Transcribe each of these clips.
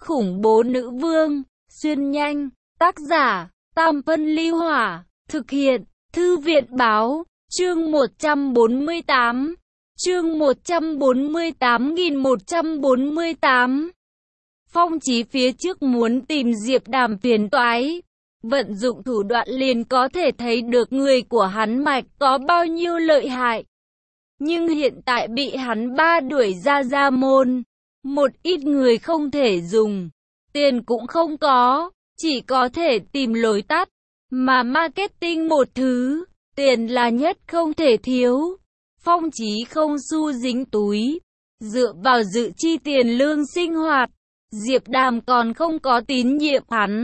khủng bố nữ vương, xuyên nhanh, tác giả, Tam Phân Ly Hỏa, thực hiện, Thư viện Báo, chương 148, chương 148.148. Phong Chí phía trước muốn tìm Diệp Đàm phiền toái, vận dụng thủ đoạn liền có thể thấy được người của hắn mạch có bao nhiêu lợi hại. Nhưng hiện tại bị hắn ba đuổi ra gia môn, một ít người không thể dùng, tiền cũng không có, chỉ có thể tìm lối tắt, mà marketing một thứ, tiền là nhất không thể thiếu. Phong Chí không xu dính túi, dựa vào dự chi tiền lương sinh hoạt, Diệp Đàm còn không có tín nhiệm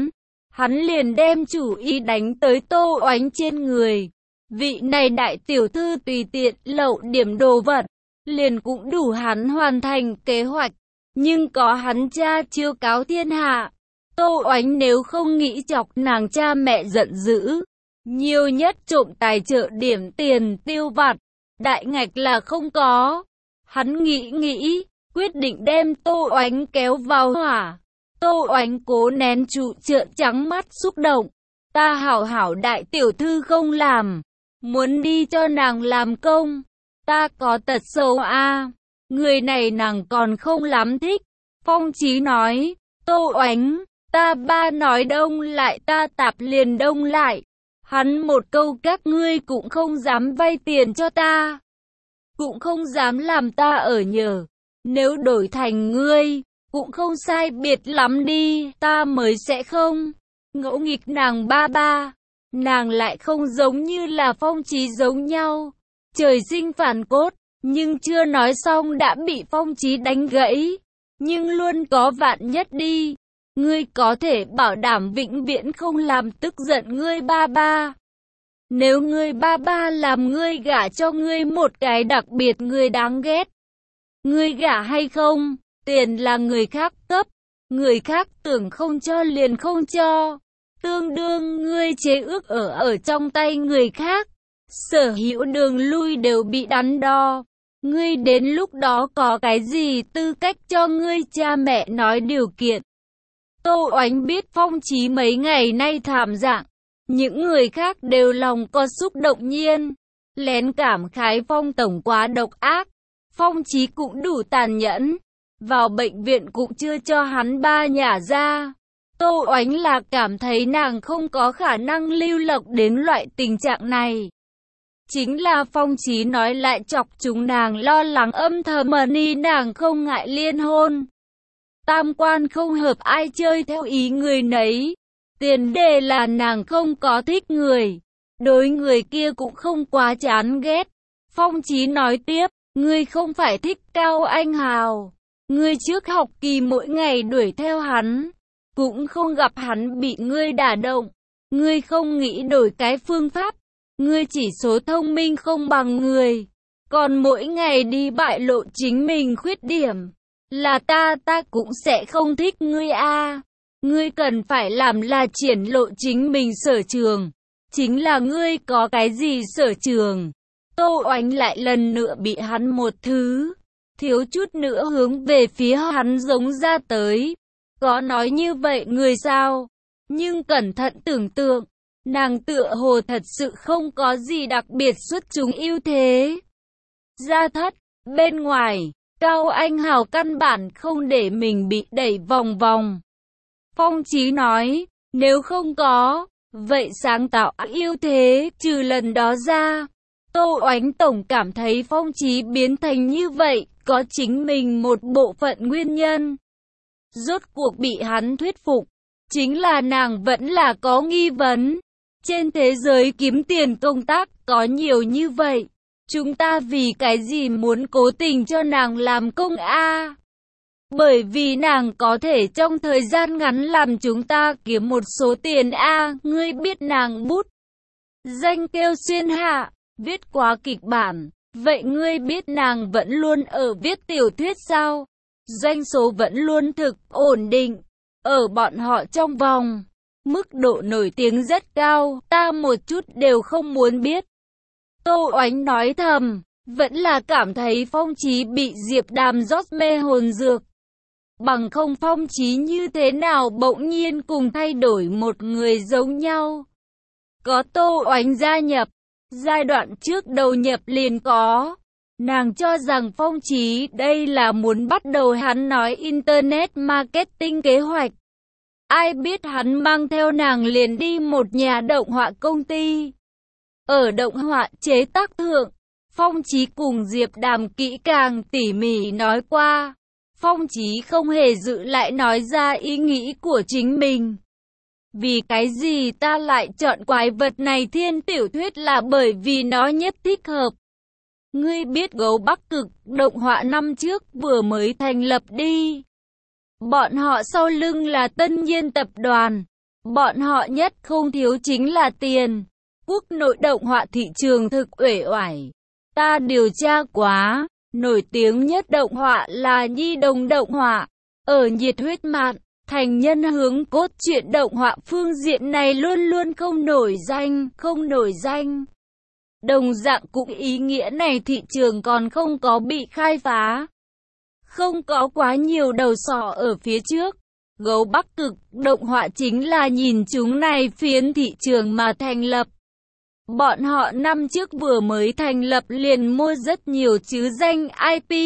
hắn liền đem chủ ý đánh tới Tô Oánh trên người. Vị này đại tiểu thư tùy tiện lậu điểm đồ vật, liền cũng đủ hắn hoàn thành kế hoạch, nhưng có hắn cha chiêu cáo thiên hạ. Tô Oánh nếu không nghĩ chọc nàng cha mẹ giận dữ, nhiều nhất trộm tài trợ điểm tiền tiêu vặt, đại ngạch là không có. Hắn nghĩ, quyết định đem Tô Oánh kéo vào hỏa. Tô Oánh cố nén trụ trợn trắng mắt xúc động. Ta hảo đại tiểu thư không làm, muốn đi cho nàng làm công. Ta có tật xấu a, người này nàng còn không lắm thích. Phong Chí nói, Tô Oánh, ta ba nói đông lại ta tạp liền đông lại. Hắn một câu các ngươi cũng không dám vay tiền cho ta, cũng không dám làm ta ở nhờ. Nếu đổi thành ngươi, cũng không sai biệt lắm đi, ta mới sẽ không ngỗ nghịch nàng ba. Nàng lại không giống như là Phong Chí giống nhau, trời sinh phản cốt, nhưng chưa nói xong đã bị Phong Chí đánh gãy. Nhưng luôn có vạn nhất đi, ngươi có thể bảo đảm vĩnh viễn không làm tức giận ngươi ba. Nếu ngươi ba làm ngươi gả cho ngươi một cái đặc biệt người đáng ghét, ngươi gả hay không, tiền là người khác cấp, người khác tưởng không cho liền không cho, tương đương ngươi chế ước ở trong tay người khác, sở hữu đường lui đều bị đắn đo. Ngươi đến lúc đó có cái gì tư cách cho ngươi cha mẹ nói điều kiện. Tô Oánh biết Phong Chí mấy ngày nay thảm dạng, những người khác đều lòng có xúc động nhiên, lén cảm khái Phong tổng quá độc ác. Phong Chí cũng đủ tàn nhẫn, vào bệnh viện cũng chưa cho hắn ba nhả ra. Tô Oánh là cảm thấy nàng không có khả năng lưu lộc đến loại tình trạng này. Chính là Phong Chí nói lại chọc chúng nàng lo lắng, âm thầm ni nàng không ngại liên hôn. Tam quan không hợp ai chơi theo ý người nấy. Tiền đề là nàng không có thích người, đối người kia cũng không quá chán ghét. Phong Chí nói tiếp, ngươi không phải thích Cao Anh Hào, ngươi trước học kỳ mỗi ngày đuổi theo hắn, cũng không gặp hắn bị ngươi đả động, ngươi không nghĩ đổi cái phương pháp, ngươi chỉ số thông minh không bằng người, còn mỗi ngày đi bại lộ chính mình khuyết điểm, là ta cũng sẽ không thích ngươi a. Ngươi cần phải làm là triển lộ chính mình sở trường, chính là ngươi có cái gì sở trường. Tô Oánh lại lần nữa bị hắn một thứ, thiếu chút nữa hướng về phía hắn giống ra tới. Có nói như vậy người sao? Nhưng cẩn thận tưởng tượng, nàng tựa hồ thật sự không có gì đặc biệt xuất chúng ưu thế. Gia thất, bên ngoài, Cao Anh Hào căn bản không để mình bị đẩy vòng vòng. Phong Chí nói, nếu không có, vậy sáng tạo ưu thế trừ lần đó ra. Tô Oánh tổng cảm thấy Phong Chí biến thành như vậy, có chính mình một bộ phận nguyên nhân. Rốt cuộc bị hắn thuyết phục, chính là nàng vẫn là có nghi vấn. Trên thế giới kiếm tiền công tác có nhiều như vậy, chúng ta vì cái gì muốn cố tình cho nàng làm công a? Bởi vì nàng có thể trong thời gian ngắn làm chúng ta kiếm một số tiền a. Ngươi biết nàng bút danh kêu xuyên hạ, viết quá kịch bản, vậy ngươi biết nàng vẫn luôn ở viết tiểu thuyết sao? Doanh số vẫn luôn thực ổn định, ở bọn họ trong vòng, mức độ nổi tiếng rất cao, ta một chút đều không muốn biết. Tô Oánh nói thầm, vẫn là cảm thấy Phong Chí bị Diệp Đàm rót mê hồn dược. Bằng không Phong Chí như thế nào bỗng nhiên cùng thay đổi một người giống nhau. Có Tô Oánh gia nhập, giai đoạn trước đầu nhập liền có. Nàng cho rằng Phong Chí đây là muốn bắt đầu hắn nói Internet Marketing kế hoạch. Ai biết hắn mang theo nàng liền đi một nhà động họa công ty. Ở động họa chế tác thượng, Phong Chí cùng Diệp Đàm kỹ càng tỉ mỉ nói qua. Phong Chí không hề giữ lại nói ra ý nghĩ của chính mình. Vì cái gì ta lại chọn quái vật này thiên tiểu thuyết là bởi vì nó nhất thích hợp. Ngươi biết Gấu Bắc Cực động họa năm trước vừa mới thành lập đi. Bọn họ sau lưng là Tân Nhiên tập đoàn. Bọn họ nhất không thiếu chính là tiền. Quốc nội động họa thị trường thực uể oải. Ta điều tra quá, nổi tiếng nhất động họa là Nhi Đồng động họa. Ở nhiệt huyết mạn, thành nhân hướng cốt truyện động họa phương diện này luôn luôn không nổi danh. Đồng dạng cũng ý nghĩa này thị trường còn không có bị khai phá. Không có quá nhiều đầu sỏ ở phía trước. Gấu Bắc Cực động họa chính là nhìn chúng này phiến thị trường mà thành lập. Bọn họ năm trước vừa mới thành lập liền mua rất nhiều chứ danh IP.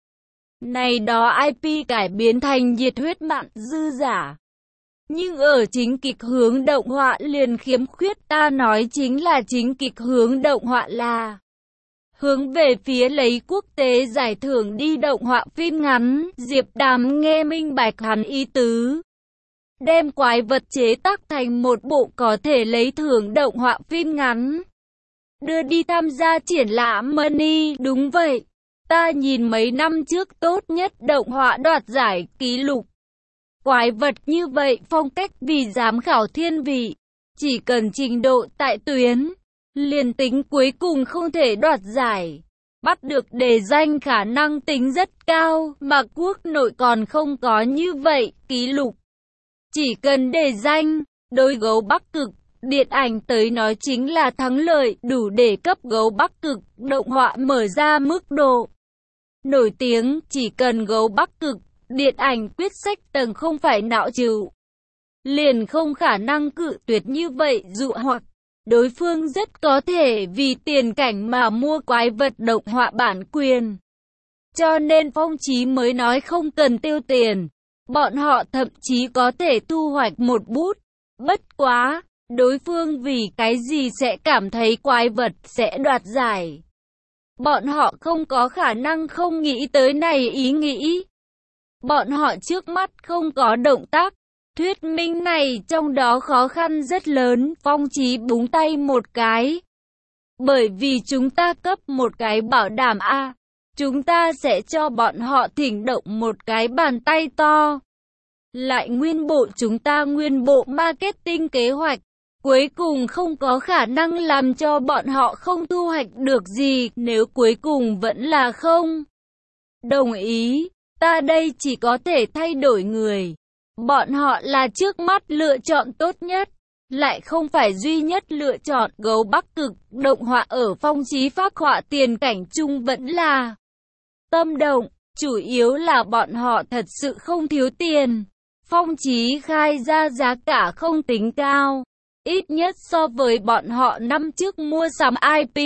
Này đó IP cải biến thành nhiệt huyết mạn dư giả. Nhưng ở chính kịch hướng động họa liền khiếm khuyết, ta nói chính là chính kịch hướng động họa là hướng về phía lấy quốc tế giải thưởng đi động họa phim ngắn. Diệp Đàm nghe minh bạch hắn ý tứ. Đem quái vật chế tác thành một bộ có thể lấy thưởng động họa phim ngắn. Đưa đi tham gia triển lãm Money, đúng vậy. Ta nhìn mấy năm trước tốt nhất động họa đoạt giải kỷ lục. Quái vật như vậy phong cách vì giám khảo thiên vị. Chỉ cần trình độ tại tuyến, liền tính cuối cùng không thể đoạt giải. Bắt được đề danh khả năng tính rất cao, mà quốc nội còn không có như vậy kỷ lục. Chỉ cần đề danh, đối Gấu Bắc Cực, điện ảnh tới nói chính là thắng lợi, đủ để cấp Gấu Bắc Cực, động họa mở ra mức độ nổi tiếng. Chỉ cần Gấu Bắc Cực, điện ảnh quyết sách tầng không phải não trừ, liền không khả năng cự tuyệt như vậy dụ hoặc. Đối phương rất có thể vì tiền cảnh mà mua quái vật động họa bản quyền. Cho nên Phong Chí mới nói không cần tiêu tiền. Bọn họ thậm chí có thể thu hoạch một bút. Bất quá, đối phương vì cái gì sẽ cảm thấy quái vật sẽ đoạt giải. Bọn họ không có khả năng không nghĩ tới này ý nghĩ. Bọn họ trước mắt không có động tác. Thuyết minh này trong đó khó khăn rất lớn. Phong Chí búng tay một cái. Bởi vì chúng ta cấp một cái bảo đảm A. Chúng ta sẽ cho bọn họ thỉnh động một cái bàn tay to. Lại nguyên bộ marketing kế hoạch. Cuối cùng không có khả năng làm cho bọn họ không thu hoạch được gì. Nếu cuối cùng vẫn là không đồng ý, ta đây chỉ có thể thay đổi người. Bọn họ là trước mắt lựa chọn tốt nhất, lại không phải duy nhất lựa chọn. Gấu Bắc Cực động họa ở Phong Chí phác họa tiền cảnh chung vẫn là tâm động, chủ yếu là bọn họ thật sự không thiếu tiền. Phong Chí khai ra giá cả không tính cao, ít nhất so với bọn họ năm trước mua sắm IP.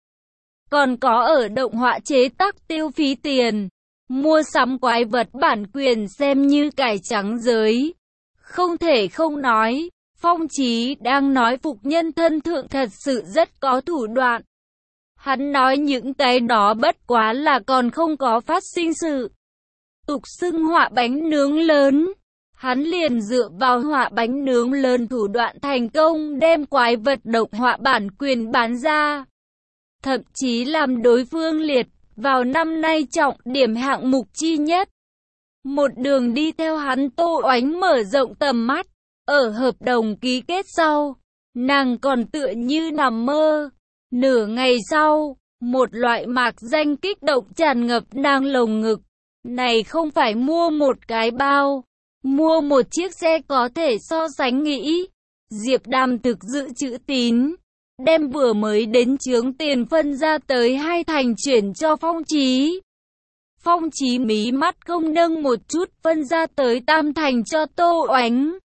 Còn có ở động họa chế tác tiêu phí tiền, mua sắm quái vật bản quyền xem như cải trắng giới. Không thể không nói, Phong Chí đang nói phục nhân thân thượng thật sự rất có thủ đoạn. Hắn nói những cái đó bất quá là còn không có phát sinh sự tục xưng họa bánh nướng lớn. Hắn liền dựa vào họa bánh nướng lớn thủ đoạn thành công đem quái vật động họa bản quyền bán ra. Thậm chí làm đối phương liệt vào năm nay trọng điểm hạng mục chi nhất. Một đường đi theo hắn, Tô Oánh mở rộng tầm mắt. Ở hợp đồng ký kết sau, nàng còn tựa như nằm mơ. Nửa ngày sau, một loại mạc danh kích động tràn ngập nàng lồng ngực. Này không phải mua một cái bao, mua một chiếc xe có thể so sánh nghĩ. Diệp Đàm thực giữ chữ tín, đem vừa mới đến chướng tiền phân ra tới 2 thành chuyển cho Phong Chí. Phong Chí mí mắt không nâng một chút phân ra tới tam thành cho Tô Oánh.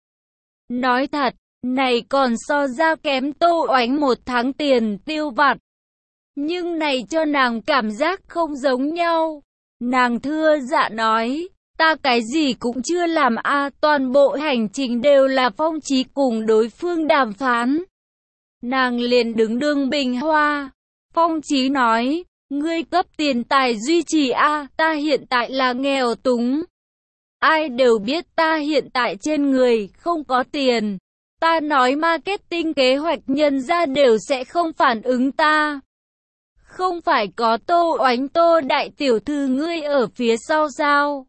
Nói thật, này còn so ra kém Tô Oánh 1 tháng tiền tiêu vặt. Nhưng này cho nàng cảm giác không giống nhau. Nàng thưa dạ nói, ta cái gì cũng chưa làm toàn bộ hành trình đều là Phong Chí cùng đối phương đàm phán. Nàng liền đứng đường bình hoa. Phong Chí nói, ngươi cấp tiền tài duy trì ta hiện tại là nghèo túng. Ai đều biết ta hiện tại trên người không có tiền. Ta nói marketing kế hoạch nhân ra đều sẽ không phản ứng ta. Không phải có Tô Oánh Tô đại tiểu thư ngươi ở phía sau sao?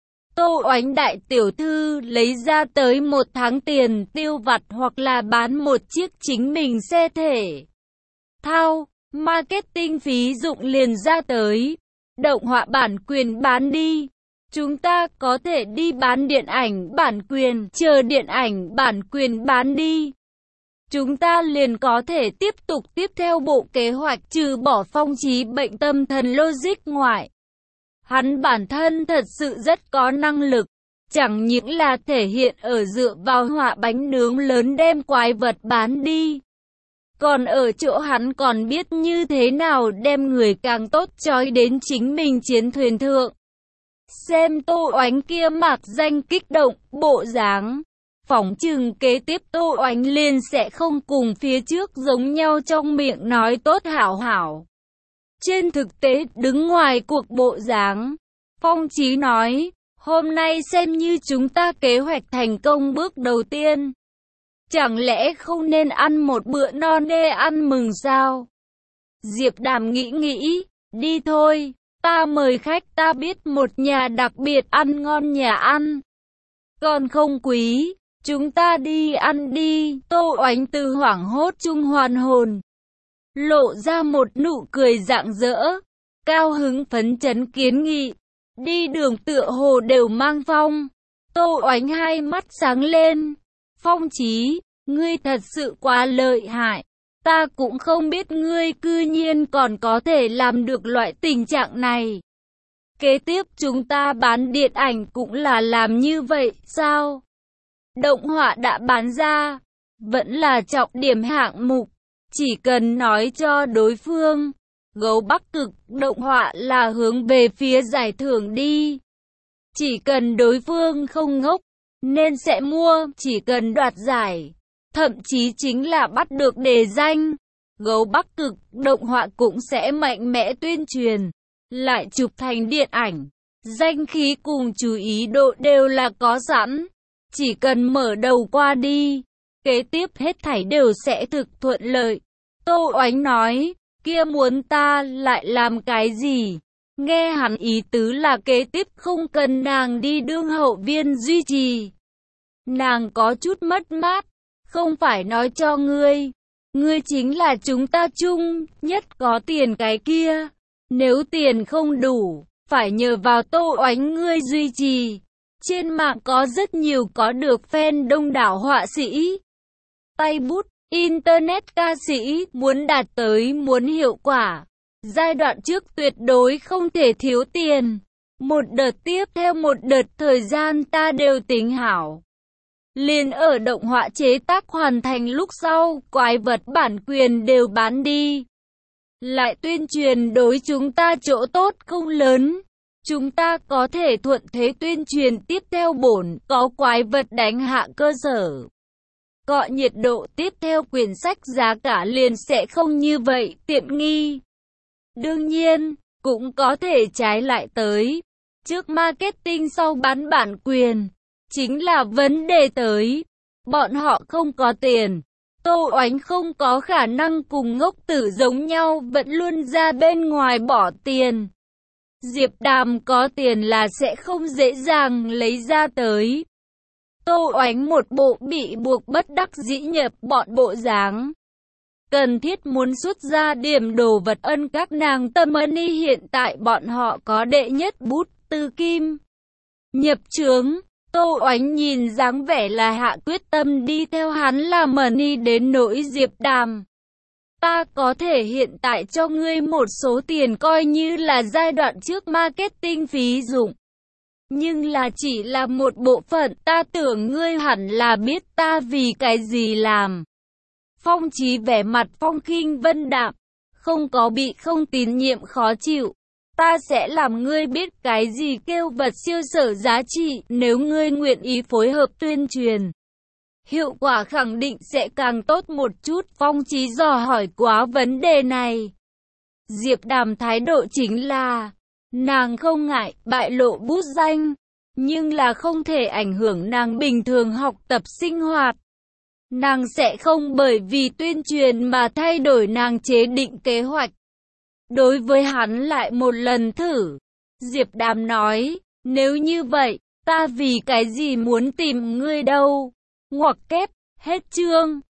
Tô Oánh đại tiểu thư lấy ra tới 1 tháng tiền tiêu vặt hoặc là bán một chiếc chính mình xe thể thao, marketing phí dụng liền ra tới. Động họa bản quyền bán đi. Chúng ta có thể đi bán điện ảnh bản quyền, chờ điện ảnh bản quyền bán đi. Chúng ta liền có thể tiếp tục tiếp theo bộ kế hoạch trừ bỏ Phong Chí bệnh tâm thần logic ngoại. Hắn bản thân thật sự rất có năng lực, chẳng những là thể hiện ở dựa vào họa bánh nướng lớn đem quái vật bán đi. Còn ở chỗ hắn còn biết như thế nào đem người càng tốt trói đến chính mình chiến thuyền thượng. Xem Tô Oánh kia mạc danh kích động, bộ dáng. Phỏng chừng kế tiếp Tô Oánh liền sẽ không cùng phía trước giống nhau trong miệng nói tốt hảo hảo. Trên thực tế đứng ngoài cuộc bộ dáng, Phong Chí nói, hôm nay xem như chúng ta kế hoạch thành công bước đầu tiên. Chẳng lẽ không nên ăn một bữa no nê ăn mừng sao? Diệp Đàm nghĩ, đi thôi, ta mời khách, ta biết một nhà đặc biệt ăn ngon nhà ăn. Còn không quý, chúng ta đi ăn đi. Tô Oánh từ hoảng hốt trung hoàn hồn, lộ ra một nụ cười rạng rỡ, cao hứng phấn chấn kiến nghị. Đi đường tựa hồ đều mang phong. Tô Oánh hai mắt sáng lên. Phong Chí, ngươi thật sự quá lợi hại. Ta cũng không biết ngươi cư nhiên còn có thể làm được loại tình trạng này. Kế tiếp chúng ta bán điện ảnh cũng là làm như vậy sao? Động họa đã bán ra, vẫn là trọng điểm hạng mục. Chỉ cần nói cho đối phương, Gấu Bắc Cực động họa là hướng về phía giải thưởng đi. Chỉ cần đối phương không ngốc, nên sẽ mua, chỉ cần đoạt giải. Thậm chí chính là bắt được đề danh, Gấu Bắc Cực động họa cũng sẽ mạnh mẽ tuyên truyền, lại chụp thành điện ảnh. Danh khí cùng chú ý độ đều là có sẵn. Chỉ cần mở đầu qua đi, kế tiếp hết thảy đều sẽ thực thuận lợi. Tô Oánh nói, kia muốn ta lại làm cái gì? Nghe hắn ý tứ là kế tiếp không cần nàng đi đương hậu viên duy trì. Nàng có chút mất mát, không phải nói cho ngươi. Ngươi chính là chúng ta chung nhất có tiền cái kia. Nếu tiền không đủ, phải nhờ vào Tô Oánh ngươi duy trì. Trên mạng có rất nhiều có được fan đông đảo họa sĩ, tay bút, internet ca sĩ, muốn đạt tới muốn hiệu quả. Giai đoạn trước tuyệt đối không thể thiếu tiền. Một đợt tiếp theo một đợt thời gian ta đều tính hảo. Liền ở động họa chế tác hoàn thành lúc sau, quái vật bản quyền đều bán đi. Lại tuyên truyền đối chúng ta chỗ tốt không lớn. Chúng ta có thể thuận thế tuyên truyền tiếp theo bổn, có quái vật đánh hạ cơ sở. Cọ nhiệt độ tiếp theo quyển sách giá cả liền sẽ không như vậy tiện nghi. Đương nhiên, cũng có thể trái lại tới. Trước marketing sau bán bản quyền, chính là vấn đề tới. Bọn họ không có tiền. Tô Oánh không có khả năng cùng ngốc tử giống nhau vẫn luôn ra bên ngoài bỏ tiền. Diệp Đàm có tiền là sẽ không dễ dàng lấy ra tới. Tô Oánh một bộ bị buộc bất đắc dĩ nhập bọn bộ dáng. Cần thiết muốn xuất ra điểm đồ vật ân các nàng tâm money hiện tại bọn họ có đệ nhất bút tư kim. Nhập trướng, Tô Oánh nhìn dáng vẻ là hạ quyết tâm đi theo hắn làm money đến nỗi Diệp Đàm. Ta có thể hiện tại cho ngươi một số tiền coi như là giai đoạn trước marketing phí dụng. Nhưng là chỉ là một bộ phận, ta tưởng ngươi hẳn là biết ta vì cái gì làm. Phong Chí vẻ mặt phong khinh vân đạm, không có bị không tín nhiệm khó chịu. Ta sẽ làm ngươi biết cái gì kêu vật siêu sở giá trị, nếu ngươi nguyện ý phối hợp tuyên truyền. Hiệu quả khẳng định sẽ càng tốt một chút. Phong Chí dò hỏi quá vấn đề này. Diệp Đàm thái độ chính là, nàng không ngại bại lộ bút danh, nhưng là không thể ảnh hưởng nàng bình thường học tập sinh hoạt. Nàng sẽ không bởi vì tuyên truyền mà thay đổi nàng chế định kế hoạch. Đối với hắn lại một lần thử, Diệp Đàm nói, nếu như vậy, ta vì cái gì muốn tìm ngươi đâu. Ngoặc kép, hết chương.